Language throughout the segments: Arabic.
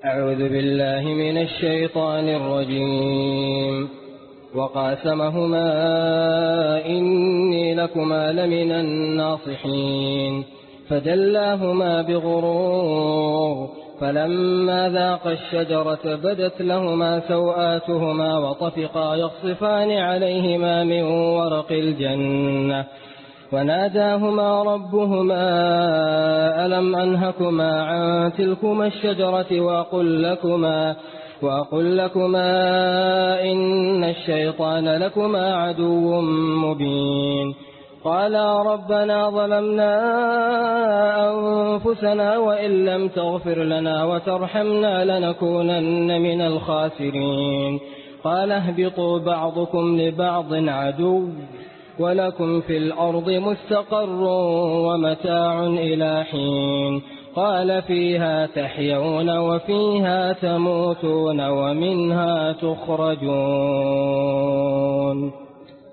أعوذ بالله من الشيطان الرجيم. وقاسمهما إني لكما لمن الناصحين فدلاهما بغرور فلما ذاقا الشجرة بدت لهما سوآتهما وطفقا يخصفان عليهما من ورق الجنة وناداهما ربهما ألم أنهكما عن تلكما الشجرة وأقل لكما إن الشيطان لكما عدو مبين قالا ربنا ظلمنا أنفسنا وإن لم تغفر لنا وترحمنا لنكونن من الخاسرين قال اهبطوا بعضكم لبعض عدو ولكم في الأرض مستقر ومتاع إلى حين قال فيها تحيون وفيها تموتون ومنها تخرجون.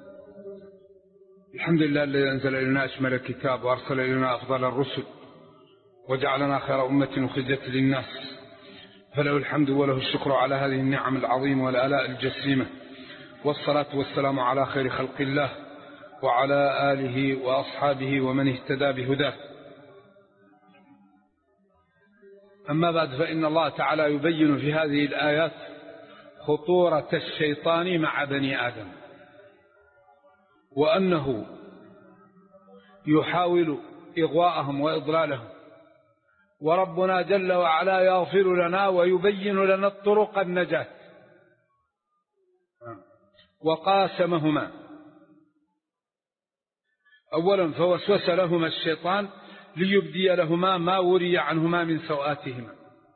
الحمد لله الذي أنزل إلينا أشمل الكتاب وأرسل إلينا أفضل الرسل وجعلنا خير أمة أخرجت للناس، فله الحمد وله الشكر على هذه النعم العظيمة والآلاء الجسيمة، والصلاة والسلام على خير خلق الله وعلى آله وأصحابه ومن اهتدى بهداه. أما بعد، فإن الله تعالى يبين في هذه الآيات خطورة الشيطان مع بني آدم، وأنه يحاول إغواءهم وإضلالهم، وربنا جل وعلا يغفر لنا ويبين لنا الطرق النجاة. وقاسمهما، أولا فوسوس لهما الشيطان ليبدي لهما ما وري عنهما من سوآتهما،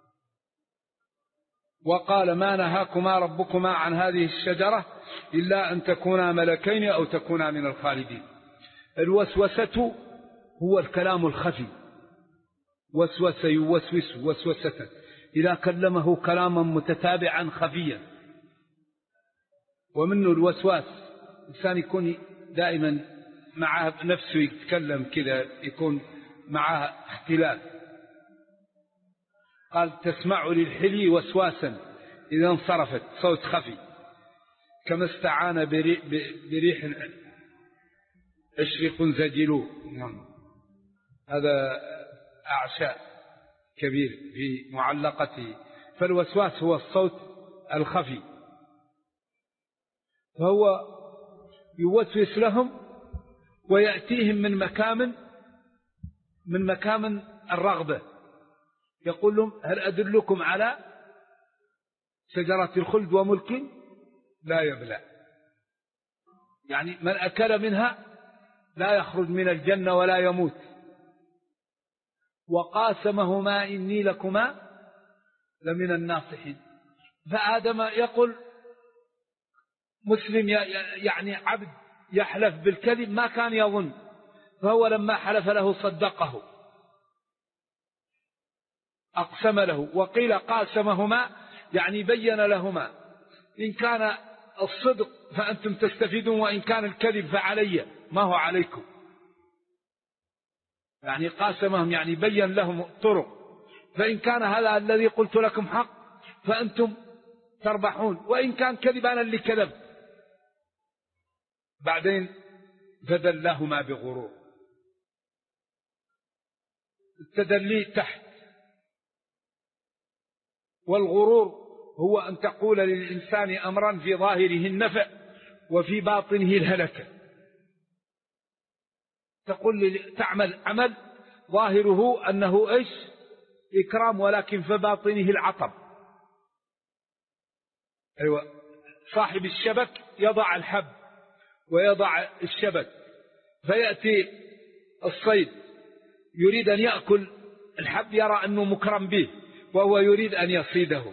وقال ما نهاكما ربكما عن هذه الشجرة إلا أن تكونا ملكين أو تكونا من الخالدين. الوسوسة هو الكلام الخفي، وسوس يوسوس وسوسة، إذا كلمه كلاما متتابعا خفيا. ومنه الوسواس، إنسان يكون دائما مع نفسه يتكلم كذا، يكون معه اختلاف. قال تسمع للحلي وسواسا إذا انصرفت، صوت خفي، كما استعان بريح عشرق زجلوه. هذا أعشاء كبير في معلقته. فالوسواس هو الصوت الخفي، فهو يوسوس لهم ويأتيهم من مكان الرغبة. يقول لهم هل أدلكم على شجرة الخلد وملك لا يبلى، يعني من أكل منها لا يخرج من الجنة ولا يموت. وقاسمهما إني لكما لمن الناصحين. فآدم يقول مسلم، يعني عبد يحلف بالكذب ما كان يظن، فهو لما حلف له صدقه، أقسم له. وقيل قاسمهما يعني بين لهما، إن كان الصدق فأنتم تستفيدون، وإن كان الكذب فعلي ما هو عليكم. يعني قاسمهم يعني بين لهم الطرق، فإن كان هذا الذي قلت لكم حق فأنتم تربحون، وإن كان كذب أنا اللي كذب. بعدين فدلاهما بغرور. التدلي تحت، والغرور هو أن تقول للإنسان أمرا في ظاهره النفع وفي باطنه الهلكة. تعمل عمل ظاهره أنه إيش؟ إكرام، ولكن في باطنه العطب. أيوة، صاحب الشبك يضع الحب ويضع الشبك، فيأتي الصيد يريد أن يأكل الحب، يرى أنه مكرم به وهو يريد أن يصيده.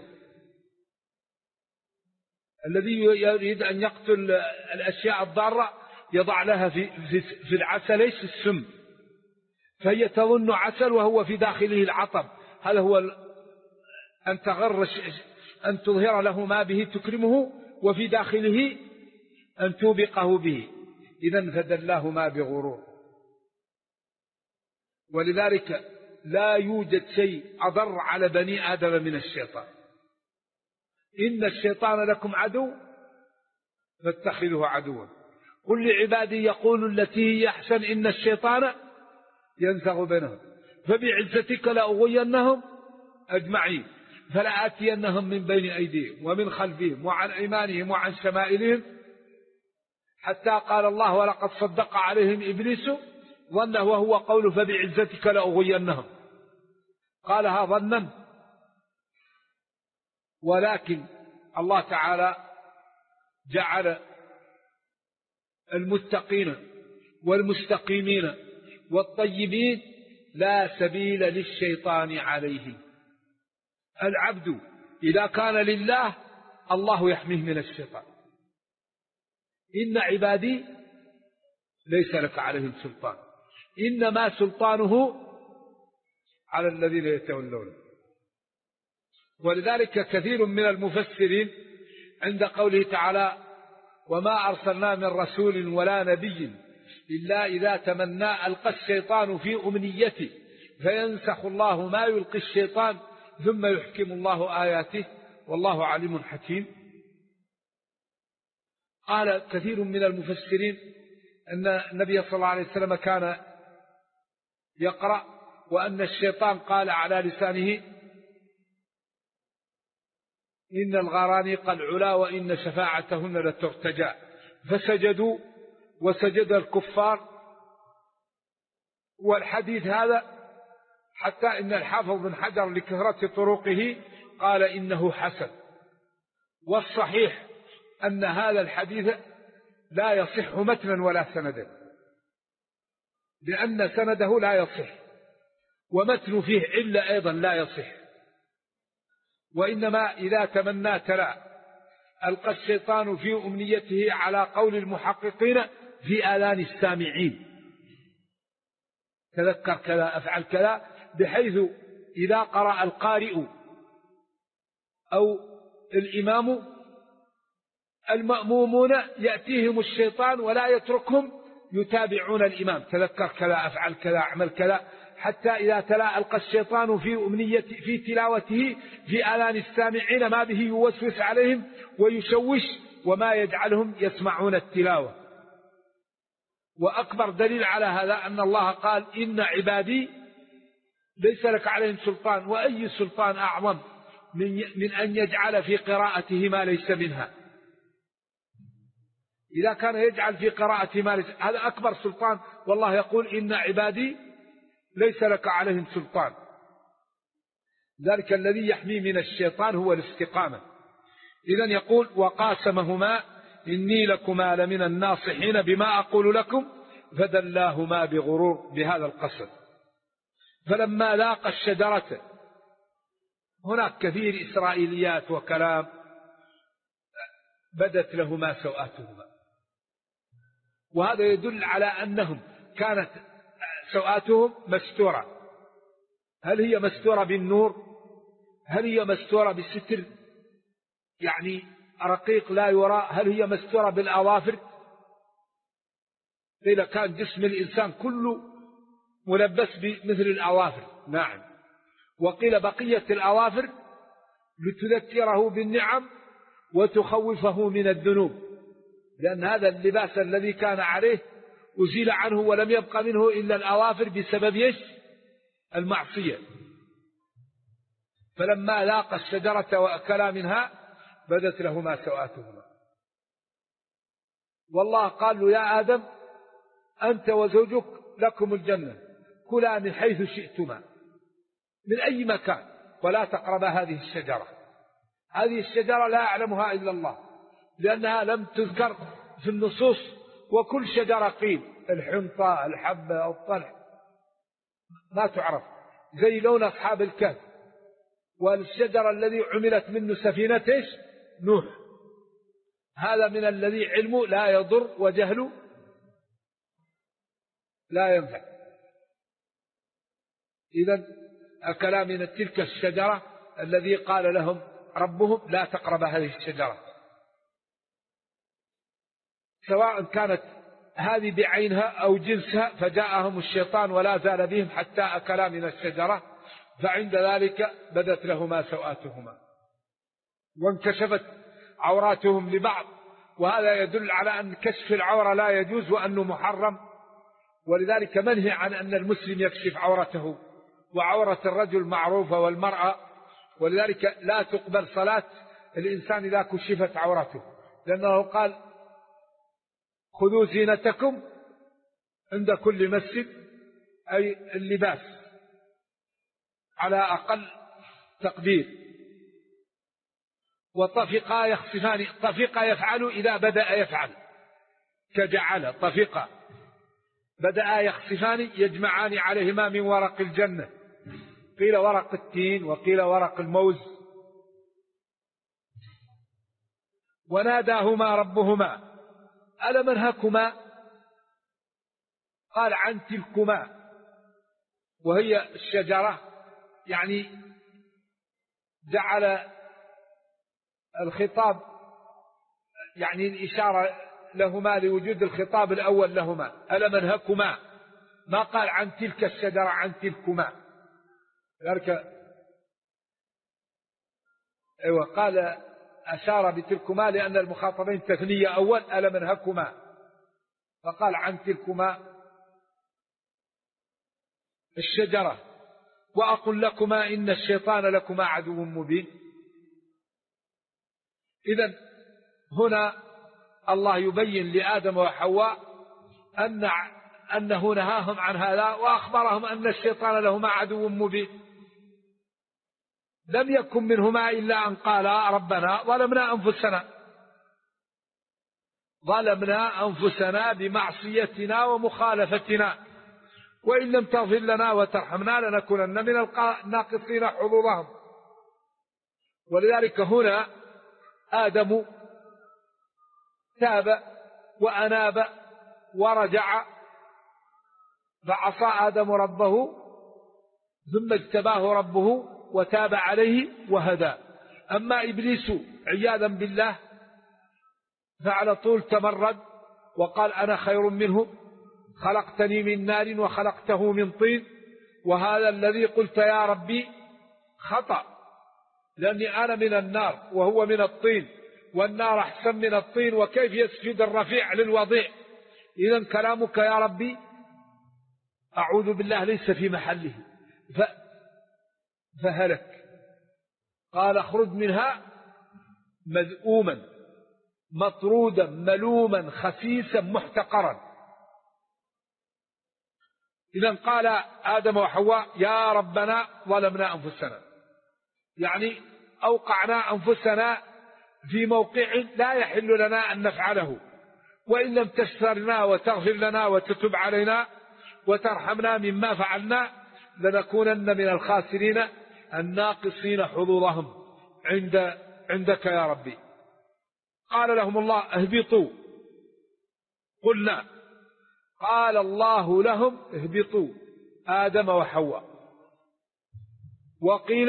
الذي يريد أن يقتل الأشياء الضارة يضع لها في العسل إيش؟ السم، فهي تظن عسل وهو في داخله العطب. هذا هو أن تغرش، أن تظهر له ما به تكرمه، وفي داخله أن توبقه به. إذن فدلاهما بغرور. ولذلك لا يوجد شيء أضر على بني آدم من الشيطان. إن الشيطان لكم عدو فاتخذوه عدوا. قل لعبادي يقولوا التي هي أحسن إن الشيطان ينزغ بينهم فبعزتك لأغوينهم أجمعين فلآتينهم من بين أيديهم ومن خلفهم وعن أيمانهم وعن شمائلهم حتى قال الله ولقد صدق عليهم إبليس ظنه وهو قول فبعزتك لأغوينهم. قالها ظنا، ولكن الله تعالى جعل المتقين والمستقيمين والطيبين لا سبيل للشيطان عليه. العبد إذا كان لله الله يحميه من الشيطان. إن عبادي ليس لك عليهم سلطان إنما سلطانه على الذين يتولونه. ولذلك كثير من المفسرين عند قوله تعالى وما أرسلنا من رسول ولا نبي إلا إذا تمنى ألقى الشيطان في أمنيته فينسخ الله ما يلقي الشيطان ثم يحكم الله آياته والله عليم حكيم. قال كثير من المفسرين أن النبي صلى الله عليه وسلم كان يقرأ وأن الشيطان قال على لسانه إن الغرانيق العلا وإن شفاعتهن لترتجى فسجدوا وسجد الكفار. والحديث هذا حتى إن الحافظ بن حجر لكثرة طرقه قال إنه حسن. والصحيح أن هذا الحديث لا يصح متنا ولا سندا لأن سنده لا يصح ومتن فيه إلا أيضا لا يصح. وإنما إذا تمنى تلا ألقى الشيطان في أمنيته على قول المحققين في آذان السامعين تذكر كذا أفعل كذا بحيث إذا قرأ القارئ أو الإمام المأمومون يأتيهم الشيطان ولا يتركهم يتابعون الإمام تذكر كذا أفعل كذا أعمل كذا حتى إذا تلا ألقى الشيطان في أمنيته في تلاوته في آذان السامعين ما به يوسوس عليهم ويشوش وما يجعلهم يسمعون التلاوة. وأكبر دليل على هذا أن الله قال إن عبادي ليس لك عليهم سلطان. وأي سلطان أعظم من أن يجعل في قراءته ما ليس منها. إذا كان يجعل في قراءته ما ليس هذا أكبر سلطان. والله يقول إن عبادي ليس لك عليهم سلطان. ذلك الذي يحمي من الشيطان هو الاستقامة. إذن يقول وقاسمهما إني لكما لمن الناصحين بما أقول لكم فدلاهما بغرور بهذا القسم. فلما لاقى الشجرة هناك كثير إسرائيليات وكلام بدت لهما سوآتهما وهذا يدل على أنهم كانت سوآتهم مستورة. هل هي مستورة بالنور؟ هل هي مستورة بالستر يعني رقيق لا يرى؟ هل هي مستورة بالأظافر؟ قيل كان جسم الإنسان كله ملبس بمثل الأظافر. نعم. وقيل بقية الأظافر لتذكره بالنعم وتخوفه من الذنوب لأن هذا اللباس الذي كان عليه أزيل عنه ولم يبق منه إلا الأظافر بسبب المعصية. فلما لاقى الشجرة وأكلا منها بدت لهما سوآتهما. والله قال له يا آدم أنت وزوجك لكم الجنة كلا من حيث شئتما من أي مكان ولا تقربا هذه الشجرة. هذه الشجرة لا يعلمها إلا الله لأنها لم تذكر في النصوص. وكل شجرة قيل الحنطة الحبة الطلح ما تعرف زي لون أصحاب الكهف. والشجرة الذي عملت منه سفينة نوح هذا من الذي علمه لا يضر وجهله لا ينفع. إذن أكلا من تلك الشجرة الذي قال لهم ربهم لا تقرب هذه الشجرة سواء كانت هذه بعينها أو جنسها، فجاءهم الشيطان ولا زال بهم حتى أكلا من الشجرة، فعند ذلك بدت لهما سوآتهما وانكشفت عوراتهم لبعض. وهذا يدل على أن كشف العورة لا يجوز وأنه محرم، ولذلك منهي عن أن المسلم يكشف عورته، وعورة الرجل معروفة والمرأة، ولذلك لا تقبل صلاة الإنسان إذا كشفت عورته، لأنه قال خذوا زينتكم عند كل مسجد، أي اللباس على أقل تقدير. وطفقا يخصفان، طفقا يفعل إذا بدأ يفعل كجعل، طفقا بدأ يخصفان يجمعان عليهما من ورق الجنة، قيل ورق التين وقيل ورق الموز. وناداهما ربهما ألم أنهكما، قال عن تلكما، وهي الشجرة، يعني جعل الخطاب يعني الإشارة لهما لوجود الخطاب الأول لهما، ألم أنهكما، ما قال عن تلك الشجرة عن تلكما، ذلك أيوة قال أشار بتلكما لأن المخاطبين تثنية أول ألم أنهكما، فقال عن تلكما الشجرة وأقل لكما إن الشيطان لكما عدو مبين. إذن هنا الله يبين لآدم وحواء أنه نهاهم عن هذا، وأخبرهم أن الشيطان لهما عدو مبين. لم يكن منهما إلا أن قالا ربنا ظلمنا أنفسنا بمعصيتنا ومخالفتنا، وإن لم تغفر لنا وترحمنا لنكونن من الناقصين حظوظهم. ولذلك هنا آدم تاب وأناب ورجع، فعصى آدم ربه ثم اجتباه ربه وتاب عليه وهدى. أما إبليس عياذا بالله فعلى طول تمرد وقال أنا خير منه، خلقتني من نار وخلقته من طين، وهذا الذي قلت يا ربي خطأ، لأني أنا من النار وهو من الطين، والنار أحسن من الطين، وكيف يسجد الرفيع للوضيع؟ إذن كلامك يا ربي أعوذ بالله ليس في محله، فهلك. قال اخرج منها مذءوما مطرودا ملوما خسيسا محتقرا. إذن قال آدم وحواء يا ربنا ظلمنا أنفسنا، يعني أوقعنا أنفسنا في موقع لا يحل لنا أن نفعله، وإن لم تسترنا وتغفر لنا وتتب علينا وترحمنا مما فعلنا لنكونن من الخاسرين الناقصين حظوظهم عندك يا ربي. قال لهم الله اهبطوا، قلنا قال الله لهم اهبطوا آدم وحواء. وقيل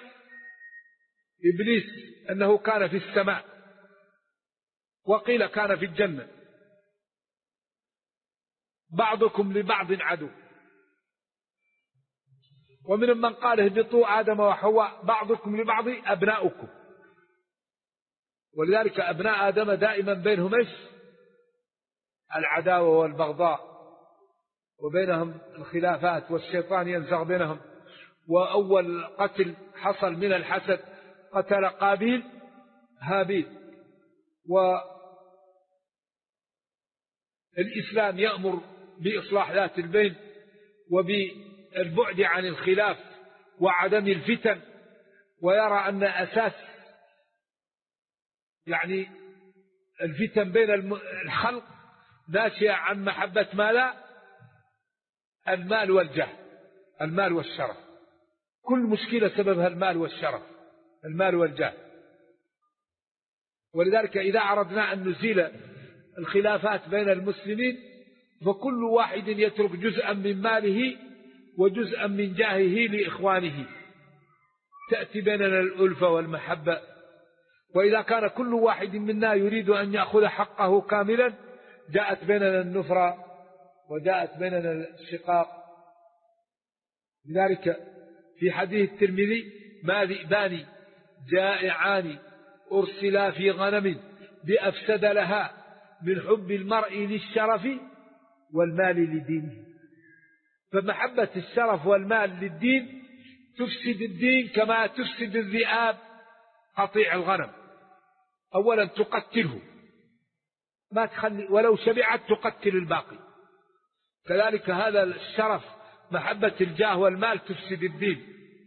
إبليس أنه كان في السماء، وقيل كان في الجنة. بعضكم لبعض عدو. ومن من قال اهبطوا آدم وحواء بعضكم لبعض أبناؤكم، ولذلك أبناء آدم دائما بينهم ايش؟ العداوة والبغضاء، وبينهم الخلافات، والشيطان ينزغ بينهم. وأول قتل حصل من الحسد، قتل قابيل هابيل. والإسلام يأمر بإصلاح ذات البين وبالبعد عن الخلاف وعدم الفتن، ويرى أن أساس يعني الفتن بين الخلق ناشئة عن محبة ماذا؟ المال والجاه، المال والشرف. كل مشكلة سببها المال والشرف، المال والجاه. ولذلك إذا أردنا أن نزيل الخلافات بين المسلمين فكل واحد يترك جزءا من ماله وجزءا من جاهه لإخوانه، تأتي بيننا الألفة والمحبة. وإذا كان كل واحد منا يريد أن يأخذ حقه كاملا جاءت بيننا النفرة وجاءت بيننا الشقاق. لذلك في حديث الترمذي: ما ذئبان جائعان أرسلا في غنم بأفسد لها من حب المرء للشرف والمال لدينه. فمحبة الشرف والمال للدين تفسد الدين كما تفسد الذئاب قطيع الغنم. أولا تقتله، ما تخلي ولو شبعت تقتل الباقي. كذلك هذا الشرف، محبة الجاه والمال تفسد الدين.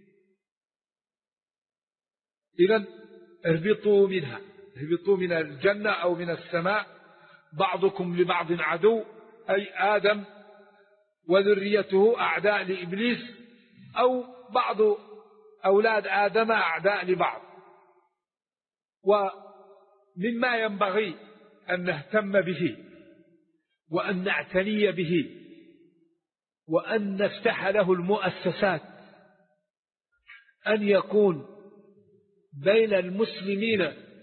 إذن اهبطوا منها، اهبطوا من الجنة أو من السماء، بعضكم لبعض عدو، أي آدم وذريته أعداء لإبليس، أو بعض أولاد آدم أعداء لبعض. ومما ينبغي أن نهتم به وأن نعتني به وأن نفتح له المؤسسات، أن يكون بين المسلمين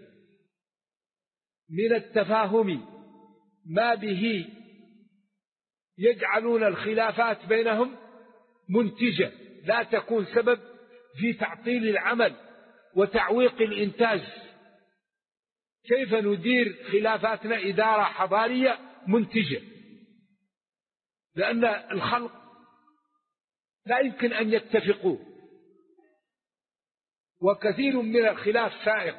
من التفاهم ما به يجعلون الخلافات بينهم منتجة، لا تكون سبب في تعطيل العمل وتعويق الإنتاج. كيف ندير خلافاتنا إدارة حضارية منتجة؟ لأن الخلق لا يمكن أن يتفقوا، وكثير من الخلاف سائغ.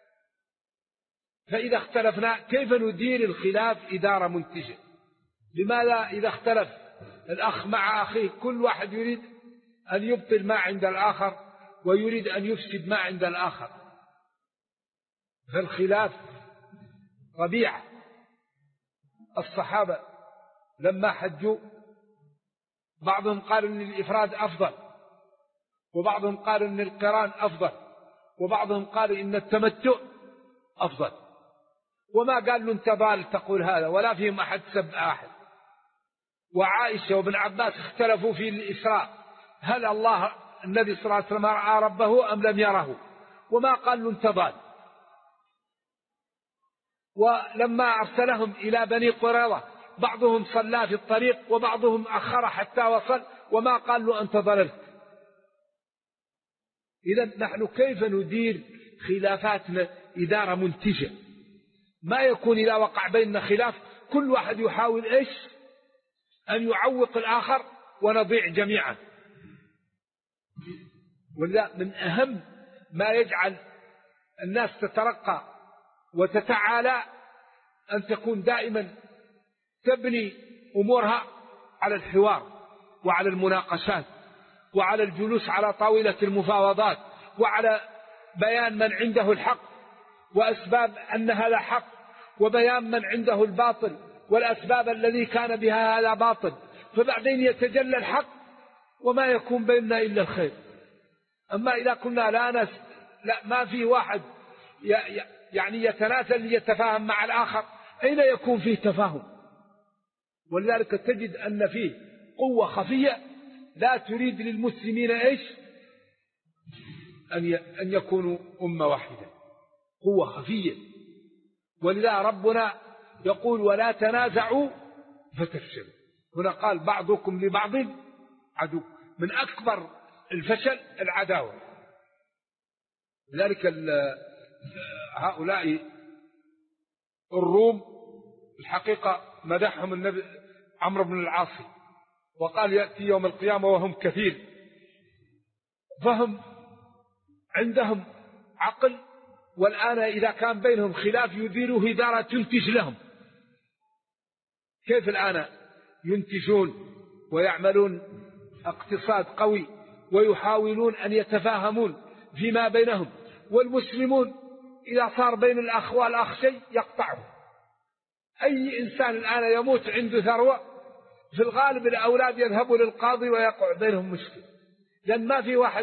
فإذا اختلفنا كيف ندير الخلاف إدارة منتجة؟ لماذا إذا اختلف الأخ مع أخيه كل واحد يريد أن يبطل ما عند الآخر ويريد أن يفسد ما عند الآخر؟ فالخلاف طبيعة. الصحابة لما حجوا بعضهم قال أن الإفراد أفضل، وبعضهم قال أن القران أفضل، وبعضهم قال إن التمتع أفضل. وما قال له أنت ضال تقول هذا، ولا فيهم أحد سب أحد. وعائشة وابن عباس اختلفوا في الإسراء، هل النبي صلى الله عليه وسلم رأى ربه أم لم يره؟ وما قال له أنت ضال. ولما أرسلهم إلى بني قريظة بعضهم صلى في الطريق وبعضهم أخر حتى وصل، وما قال له أنت ضللت. إذن نحن كيف ندير خلافاتنا إدارة منتجة؟ ما يكون إذا وقع بيننا خلاف كل واحد يحاول أن يعوق الآخر ونضيع جميعا. ولذا من أهم ما يجعل الناس تترقى وتتعالى أن تكون دائما تبني أمورها على الحوار وعلى المناقشات وعلى الجلوس على طاولة المفاوضات وعلى بيان من عنده الحق وأسباب أن هذا حق، وبيان من عنده الباطل والأسباب الذي كان بها هذا باطل، فبعدين يتجلى الحق وما يكون بيننا إلا الخير. أما إذا كنا لا ما في واحد يعني يتنازل ليتفاهم مع الآخر، أين يكون فيه تفاهم؟ ولذلك تجد أن فيه قوة خفية لا تريد للمسلمين أن يكونوا أمة واحدة، قوة خفية. ولذا ربنا يقول ولا تنازعوا فتفشلوا. هنا قال بعضكم لبعض عدو. من أكبر الفشل العداوة. لذلك هؤلاء الروم الحقيقة مدحهم النبي عمرو بن العاص وقال يأتي يوم القيامة وهم كثير، فهم عندهم عقل، والآن إذا كان بينهم خلاف يديروا إدارة تنتج لهم. كيف الآن ينتجون ويعملون اقتصاد قوي ويحاولون أن يتفاهمون فيما بينهم، والمسلمون إذا صار بين الأخ والأخ شيء يقطعه. أي إنسان الآن يموت عنده ثروة في الغالب الأولاد يذهبوا للقاضي ويقع بينهم مشكلة، لأن ما في واحد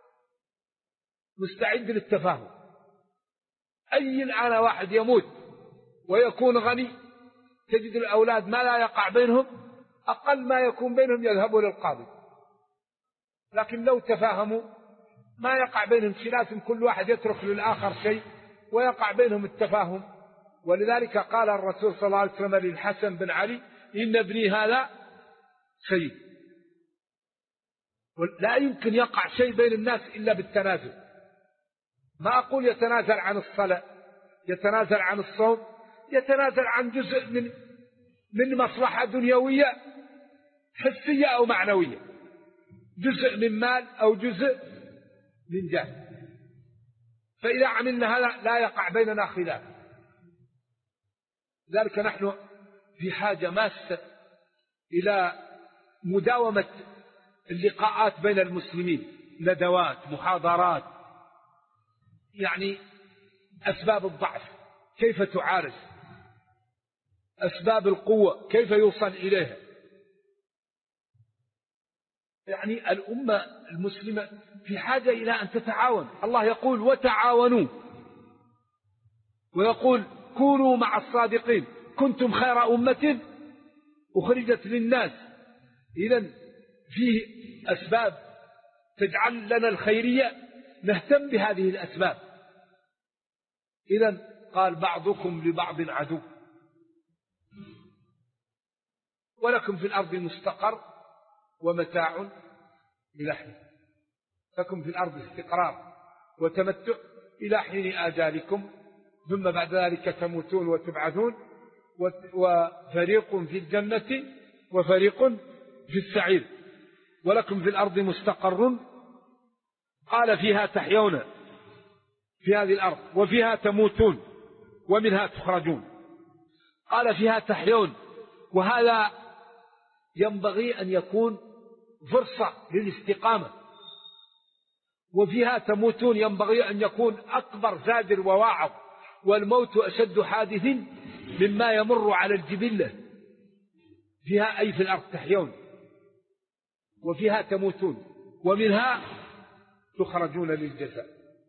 مستعد للتفاهم. أي الآن واحد يموت ويكون غني تجد الأولاد ما لا يقع بينهم، أقل ما يكون بينهم يذهبوا للقاضي. لكن لو تفاهموا ما يقع بينهم خلاف، كل واحد يترك للآخر شيء ويقع بينهم التفاهم ولذلك قال الرسول صلى الله عليه وسلم للحسن بن علي: إن ابني هذا سيد. لا يمكن يقع شيء بين الناس إلا بالتنازل. ما أقول يتنازل عن الصلاة، يتنازل عن الصوم، يتنازل عن جزء من مصلحة دنيوية حسية أو معنوية، جزء من مال أو جزء من جاه. فإذا عملنا هذا لا يقع بيننا خلاف. لذلك نحن في حاجة ماسة إلى مداومة اللقاءات بين المسلمين، ندوات، محاضرات، يعني أسباب الضعف كيف تعالج، أسباب القوة كيف يوصل إليها. يعني الأمة المسلمة في حاجة إلى أن تتعاون. الله يقول: وتعاونوا، ويقول: كونوا مع الصادقين، كنتم خير أمة أخرجت للناس. إذن فيه أسباب تجعل لنا الخيرية، نهتم بهذه الأسباب. إذن قال: بعضكم لبعض عدو ولكم في الأرض مستقر ومتاع إلى حين. لكم في الأرض استقرار وتمتع إلى حين آجالكم، ثم بعد ذلك تموتون وتبعثون، وفريق في الجنة وفريق في السعير. ولكم في الأرض مستقر، قال: فيها تحيون، في هذه الأرض، وفيها تموتون ومنها تخرجون. قال: فيها تحيون، وهذا ينبغي أن يكون فرصة للاستقامة. وفيها تموتون ينبغي أن يكون أكبر زاجر وواعظ، والموت أشد حادث مما يمر على الجبلة. فيها أي في الأرض تحيون، وفيها تموتون، ومنها تخرجون للجزاء.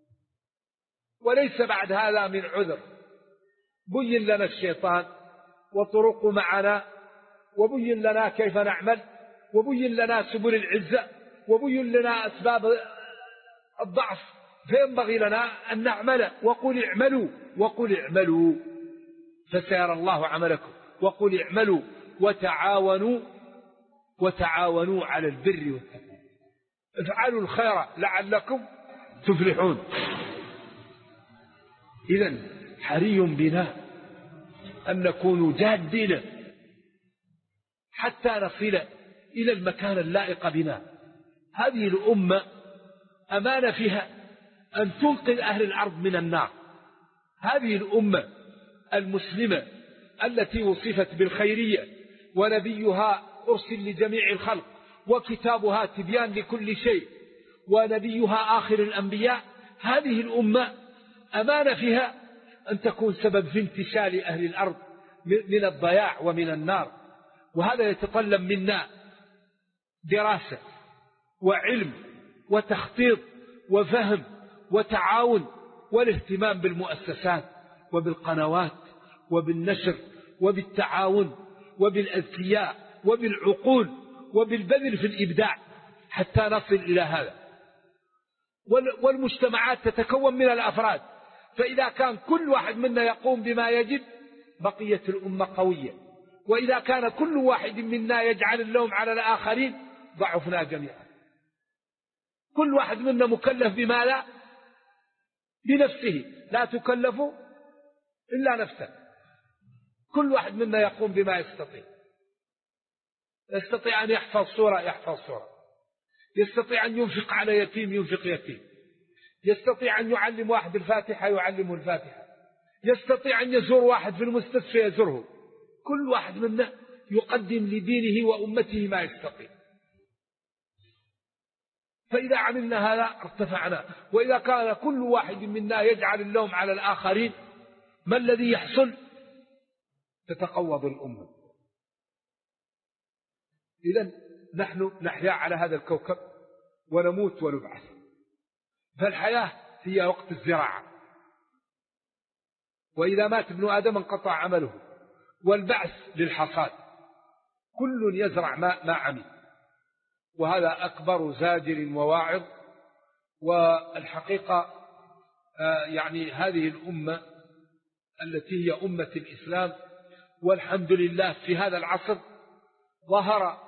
وليس بعد هذا من عذر. بين لنا الشيطان وطرق معنا، وبين لنا كيف نعمل، وبين لنا سبل العزة، وبين لنا أسباب الضعف، فينبغي لنا أن نعمل. وقل اعملوا فسيرى الله عملكم، وقل اعملوا وتعاونوا على البر والتقوى، افعلوا الخير لعلكم تفلحون. إذن حري بنا أن نكون جادين حتى نصل إلى المكان اللائق بنا. هذه الأمة أمانة فيها أن تنقذ أهل الأرض من النار. هذه الأمة المسلمة التي وصفت بالخيرية، ونبيها أرسل لجميع الخلق، وكتابها تبيان لكل شيء، ونبيها آخر الأنبياء. هذه الأمة أمانة فيها أن تكون سبب في انتشال أهل الأرض من الضياع ومن النار. وهذا يتطلب منا دراسة وعلم وتخطيط وفهم وتعاون، والاهتمام بالمؤسسات وبالقنوات وبالنشر وبالتعاون وبالأذكياء وبالعقول وبالبذل في الإبداع حتى نصل إلى هذا. والمجتمعات تتكون من الأفراد، فإذا كان كل واحد منا يقوم بما يجب بقيت الأمة قوية. وإذا كان كل واحد منا يجعل اللوم على الآخرين ضعفنا جميعا. كل واحد منا مكلف بما لا بنفسه، لا تكلف إلا نفسك. كل واحد منا يقوم بما يستطيع أن يحفظ صورة يحفظ صورة، يستطيع أن ينفق على يتيم ينفق يتيم، يستطيع أن يعلم واحد الفاتحة يعلمه الفاتحة، يستطيع أن يزور واحد في المستشفى يزوره. كل واحد منا يقدم لدينه وأمته ما يستطيع. فإذا عملنا هذا ارتفعنا. وإذا كان كل واحد منا يجعل اللوم على الآخرين، ما الذي يحصل؟ تتقوض الأمة. إذن نحن نحيا على هذا الكوكب ونموت ونبعث. فالحياة هي وقت الزراعة، وإذا مات ابن آدم انقطع عمله، والبعث للحصاد. كل يزرع ما عمل، وهذا أكبر زاجر وواعظ. والحقيقة يعني هذه الأمة التي هي أمة الإسلام. والحمد لله في هذا العصر ظهر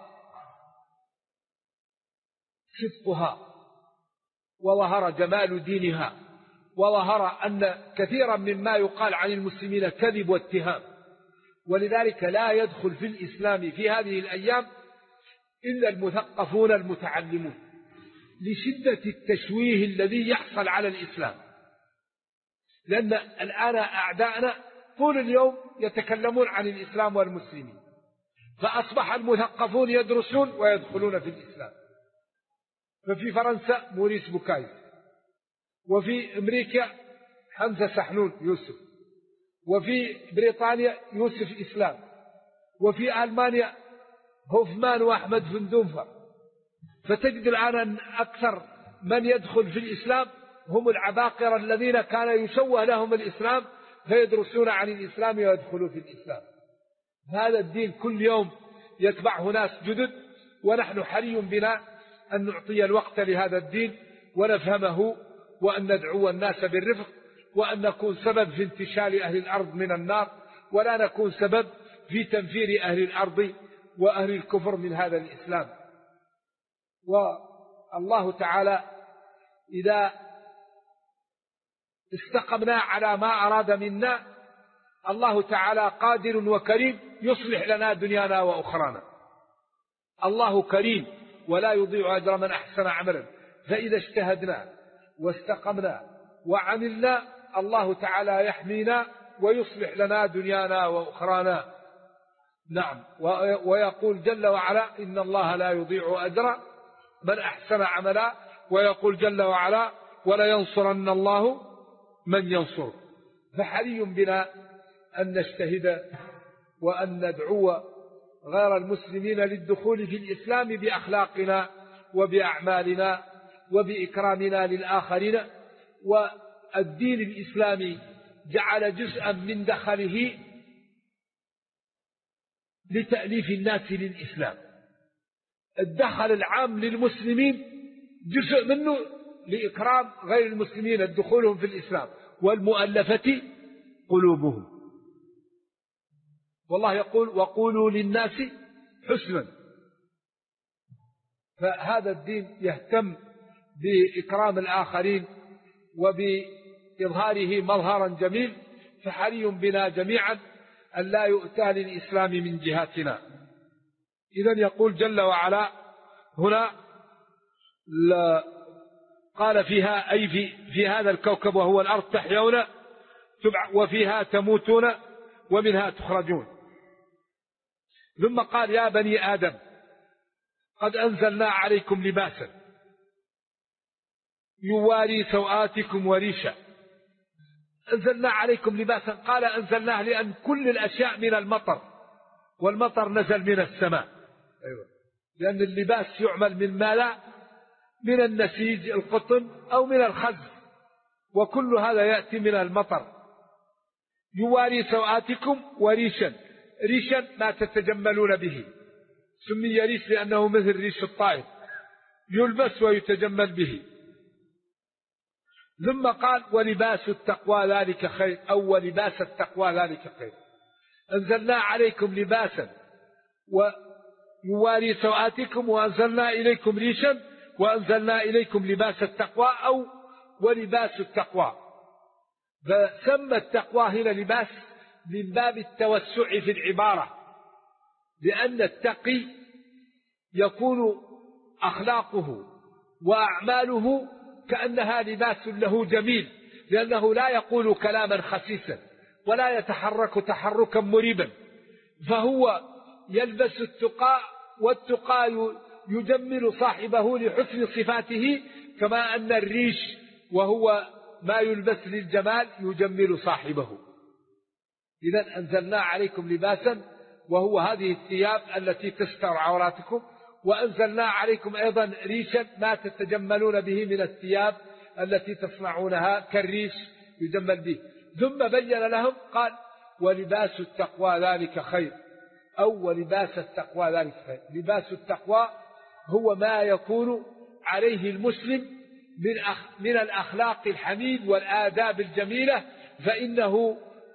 صدقها وظهر جمال دينها، وظهر أن كثيرا مما يقال عن المسلمين كذب واتهام، ولذلك لا يدخل في الإسلام في هذه الأيام إلا المثقفون المتعلمون لشدة التشويه الذي يحصل على الإسلام. لأن الآن أعداءنا طول اليوم يتكلمون عن الإسلام والمسلمين، فأصبح المثقفون يدرسون ويدخلون في الإسلام. ففي فرنسا موريس بوكاي، وفي أمريكا حمزة سحنون يوسف، وفي بريطانيا يوسف إسلام، وفي ألمانيا هوفمان وأحمد فندوفر. فتجد الآن أن أكثر من يدخل في الإسلام هم العباقرة الذين كان يشوه لهم الإسلام فيدرسون عن الإسلام ويدخلوا في الإسلام. هذا الدين كل يوم يتبعه ناس جدد، ونحن حري بنا أن نعطي الوقت لهذا الدين ونفهمه، وأن ندعو الناس بالرفق، وأن نكون سبب في انتشال أهل الأرض من النار، ولا نكون سبب في تنفير أهل الأرض وأهل الكفر من هذا الإسلام. والله تعالى إذا استقمنا على ما أراد منا، الله تعالى قادر وكريم يصلح لنا دنيانا وأخرانا. الله كريم ولا يضيع أجر من أحسن عملا، فإذا اجتهدنا واستقمنا وعملنا الله تعالى يحمينا ويصلح لنا دنيانا وأخرانا. نعم. ويقول جل وعلا إن الله لا يضيع أجر من أحسن عملا، ويقول جل وعلا ولا ينصرن الله من ينصر. فحري بنا أن نجتهد وأن ندعو غير المسلمين للدخول في الإسلام بأخلاقنا وبأعمالنا وبإكرامنا للآخرين. والدين الإسلامي جعل جزءا من دخله لتأليف الناس للإسلام. الدخل العام للمسلمين جزء منه لإكرام غير المسلمين دخولهم في الإسلام والمؤلفة قلوبهم. والله يقول وقولوا للناس حسنا. فهذا الدين يهتم بإكرام الآخرين وبإظهاره مظهرا جميل، فحري بنا جميعا أن لا يؤتى للإسلام من جهاتنا. إذن يقول جل وعلا هنا قال فيها أي في هذا الكوكب وهو الأرض تحيون وفيها تموتون ومنها تخرجون. ثم قال يا بني آدم قد أنزلنا عليكم لباسا يواري سوآتكم وريشا. أنزلنا عليكم لباسا، قال أنزلناه لأن كل الأشياء من المطر، والمطر نزل من السماء. أيوة. لأن اللباس يعمل من ماء، من النسيج القطن أو من الخز، وكل هذا يأتي من المطر. يواري سوآتكم وريشا، ريشا ما تتجملون به، سمي ريش لأنه مثل ريش الطائر يلبس ويتجمل به. ثم قال ولباس التقوى ذلك خير، أو ولباس التقوى ذلك خير. أنزلنا عليكم لباسا ويواري سوآتكم وأنزلنا إليكم ريشا وأنزلنا إليكم لباس التقوى أو ولباس التقوى. فسمى التقوى هنا لباس من باب التوسع في العبارة، لأن التقي يكون أخلاقه وأعماله كأنها لباس له جميل، لأنه لا يقول كلاما خسيسا ولا يتحرك تحركا مريبا، فهو يلبس التقى، والتقى يجمل صاحبه لحسن صفاته، كما أن الريش وهو ما يلبس للجمال يجمل صاحبه. إذن أنزلنا عليكم لباسا وهو هذه الثياب التي تستر عوراتكم، وأنزلنا عليكم أيضا ريشا ما تتجملون به من الثياب التي تصنعونها كالريش يجمل به. ثم بين لهم قال ولباس التقوى ذلك خير، أو ولباس التقوى ذلك خير. لباس التقوى هو ما يكون عليه المسلم من الأخلاق الحميد والآداب الجميلة، فإنه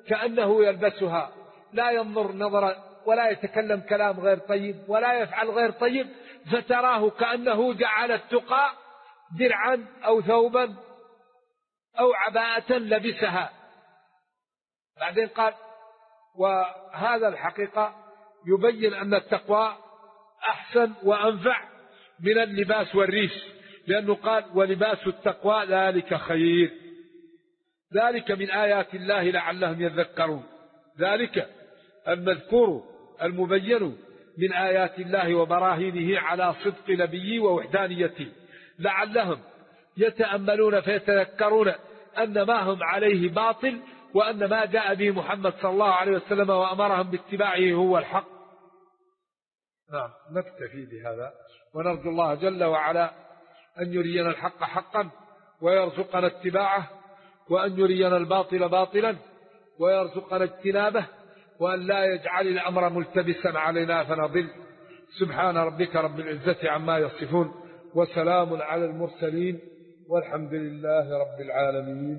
كأنه يلبسها، لا ينظر نظرا ولا يتكلم كلام غير طيب ولا يفعل غير طيب، فتراه كأنه جعل التقى درعا أو ثوبا أو عباءة لبسها. بعدين قال: وهذا الحقيقة يبين أن التقوى أحسن وأنفع من اللباس والريش، لأنه قال: ولباس التقوى ذلك خير، ذلك من آيات الله لعلهم يذكرون. ذلك المذكور المبين من آيات الله وبراهينه على صدق نبيه ووحدانيته، لعلهم يتأملون فيتذكرون أن ما هم عليه باطل، وأن ما جاء به محمد صلى الله عليه وسلم وأمرهم باتباعه هو الحق. نعم، نكتفي بهذا، ونرجو الله جل وعلا أن يرينا الحق حقا ويرزقنا اتباعه، وأن يرينا الباطل باطلا ويرزقنا اجتنابه، وأن لا يجعل الأمر ملتبسا علينا فنضل. سبحان ربك رب العزة عما يصفون، وسلام على المرسلين، والحمد لله رب العالمين.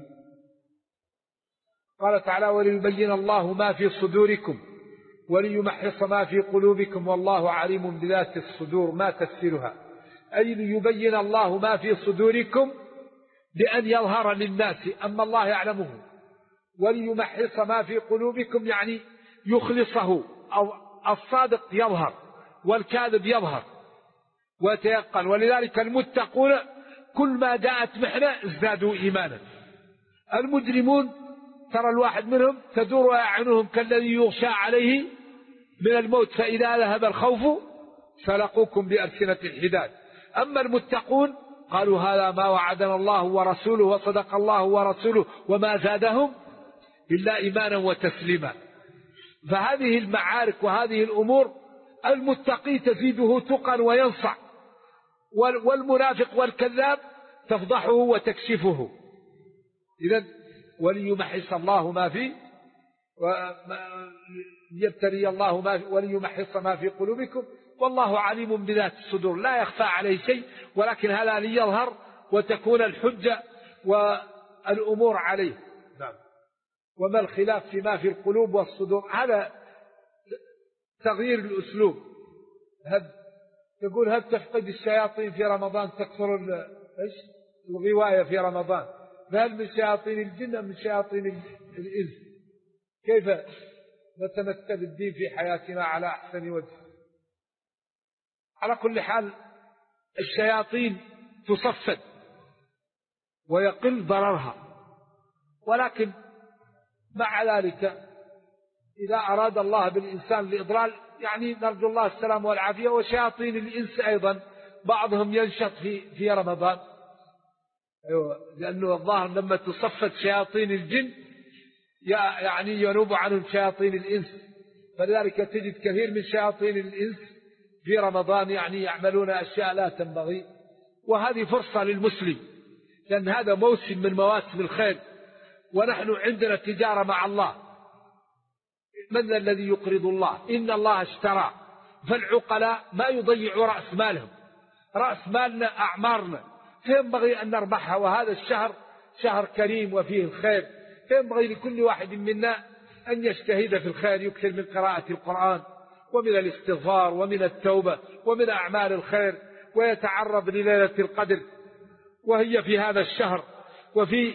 قال تعالى: وليبين الله ما في صدوركم وليمحص ما في قلوبكم والله عليم بذات الصدور. ما تفسيرها؟ أي ليبين الله ما في صدوركم بأن يظهر للناس، أما الله يعلمه، وليمحص ما في قلوبكم يعني يخلصه، أو الصادق يظهر والكاذب يظهر ويتيقن. ولذلك المتقون كل ما جاءت محنة ازدادوا إيمانا. المجرمون ترى الواحد منهم تدور أعينهم كالذي يغشى عليه من الموت، فإذا ذهب الخوف سلقوكم بألسنة الحداد. أما المتقون قالوا: هذا ما وعدنا الله ورسوله وصدق الله ورسوله وما زادهم إلا إيمانا وتسليما. فهذه المعارك وهذه الأمور المتقي تزيده تقى وينصع، والمنافق والكذاب تفضحه وتكشفه. إذن وليمحص الله ما في يبتلي الله ما في وليمحص ما في قلوبكم والله عليم بذات الصدور. لا يخفى عليه شيء، ولكن هذا ليظهر وتكون الحجة والأمور عليه. نعم. وما الخلاف فيما في القلوب والصدور؟ هذا تغيير الأسلوب. تقول: هل تفقد الشياطين في رمضان تكثر الغواية في رمضان؟ فهل من شياطين الجن أم من شياطين الإنس؟ كيف نتمثل الدين في حياتنا على أحسن وجه؟ على كل حال الشياطين تصفد ويقل ضررها، ولكن مع ذلك إذا أراد الله بالإنسان الإضلال يعني نرجو الله السلام والعافية. وشياطين الإنس أيضا بعضهم ينشط في رمضان، لأنه الظاهر لما تصفد شياطين الجن يعني ينوب عنهم شياطين الإنس، فلذلك تجد كثير من شياطين الإنس في رمضان يعني يعملون أشياء لا تنبغي. وهذه فرصة للمسلم، لأن هذا موسم من مواسم الخير، ونحن عندنا تجارة مع الله. من الذي يقرض الله؟ إن الله اشترى. فالعقلاء ما يضيعوا رأس مالهم، رأس مالنا أعمارنا، فينبغي أن نربحها. وهذا الشهر شهر كريم وفيه الخير، فينبغي لكل واحد منا أن يجتهد في الخير، يكثر من قراءة القرآن ومن الاستغفار ومن التوبة ومن أعمال الخير، ويتعرض لليلة القدر وهي في هذا الشهر وفي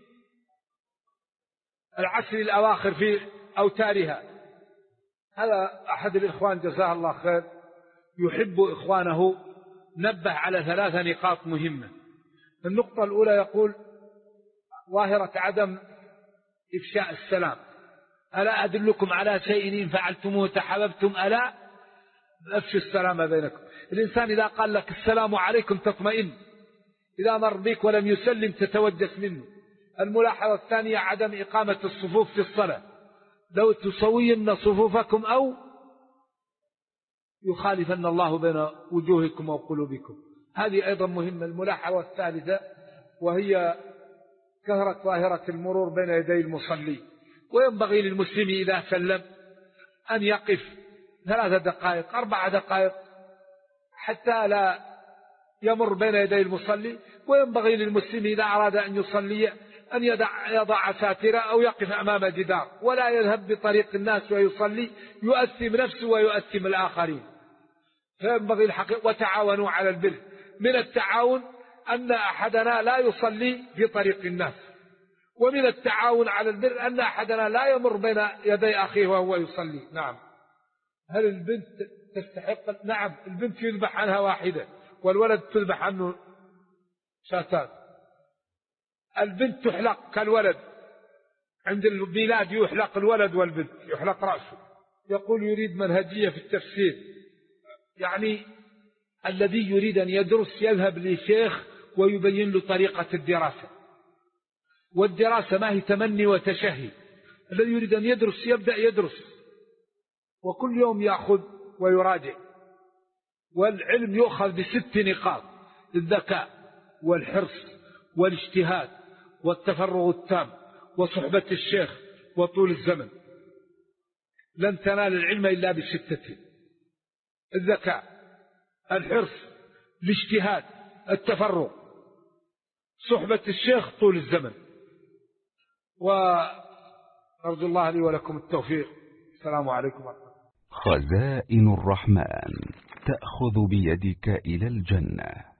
العشر الأواخر في أوتارها. هذا أحد الإخوان جزاه الله خير يحب إخوانه، نبه على 3 نقاط مهمة. النقطة الأولى يقول: ظاهرة عدم إفشاء السلام. ألا أدلكم على شيء إن فعلتموه تحببتم؟ ألا أفشوا السلام بينكم. الإنسان إذا قال لك السلام عليكم تطمئن، إذا مر بك ولم يسلم تتوجس منه. الملاحظة الثانية عدم إقامة الصفوف في الصلاة، لو تسوين صفوفكم أو يخالفن الله بين وجوهكم وقلوبكم. هذه أيضا مهمة. الملاحظة الثالثة وهي كثرة ظاهرة المرور بين يدي المصلي، وينبغي للمسلم إذا سلم أن يقف 3 دقائق 4 دقائق حتى لا يمر بين يدي المصلي. وينبغي للمسلم إذا أراد أن يصلي أن يضع ساترة أو يقف أمام جدار، ولا يذهب بطريق الناس ويصلي يؤثم نفسه ويؤثم الآخرين. فينبغي الحقيقة وتعاونوا على البر. من التعاون أن أحدنا لا يصلي في طريق الناس، ومن التعاون على البر أن أحدنا لا يمر بين يدي أخيه وهو يصلي. نعم. هل البنت تستحق؟ نعم، البنت يذبح عنها واحدة والولد تذبح عنه شاتان. البنت تحلق كالولد، عند الميلاد يحلق الولد والبنت يحلق رأسه. يقول يريد منهجية في التفسير، يعني الذي يريد أن يدرس يذهب لشيخ ويبين له طريقة الدراسة، والدراسة ما هي تمني وتشهي. الذي يريد أن يدرس يبدأ يدرس، وكل يوم يأخذ ويراجع. والعلم يؤخذ ب6 نقاط: الذكاء والحرص والاجتهاد والتفرغ التام وصحبة الشيخ وطول الزمن. لن تنال العلم إلا ب6: الذكاء، الحرص، الاجتهاد، التفرغ، صحبة الشيخ، طول الزمن. وأرجو الله لي ولكم التوفيق. السلام عليكم ورحمة الله. خزائن الرحمن تأخذ بيدك إلى الجنة.